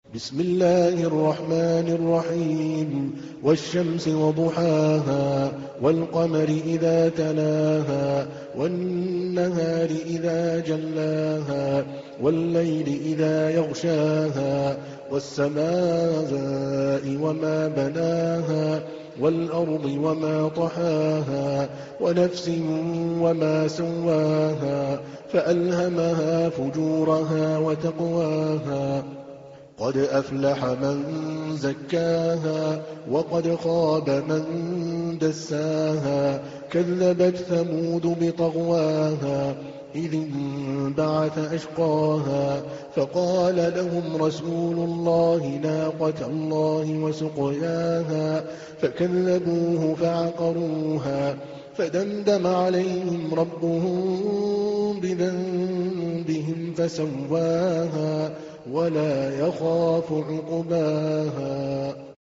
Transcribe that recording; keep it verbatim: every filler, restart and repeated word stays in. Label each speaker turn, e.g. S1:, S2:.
S1: بسم الله الرحمن الرحيم والشمس وضحاها والقمر إذا تلاها والنهار إذا جلاها والليل إذا يغشاها والسماء وما بناها والأرض وما طحاها ونفس وما سواها فألهمها فجورها وتقواها قد أفلح من زكاها وقد خاب من دساها كذبت ثمود بطغواها إذ انبعث أشقاها فقال لهم رسول الله ناقة الله وسقياها فكذبوه فعقروها فدمدم عليهم ربهم بذنبهم فسواها ولا يخاف عقباها.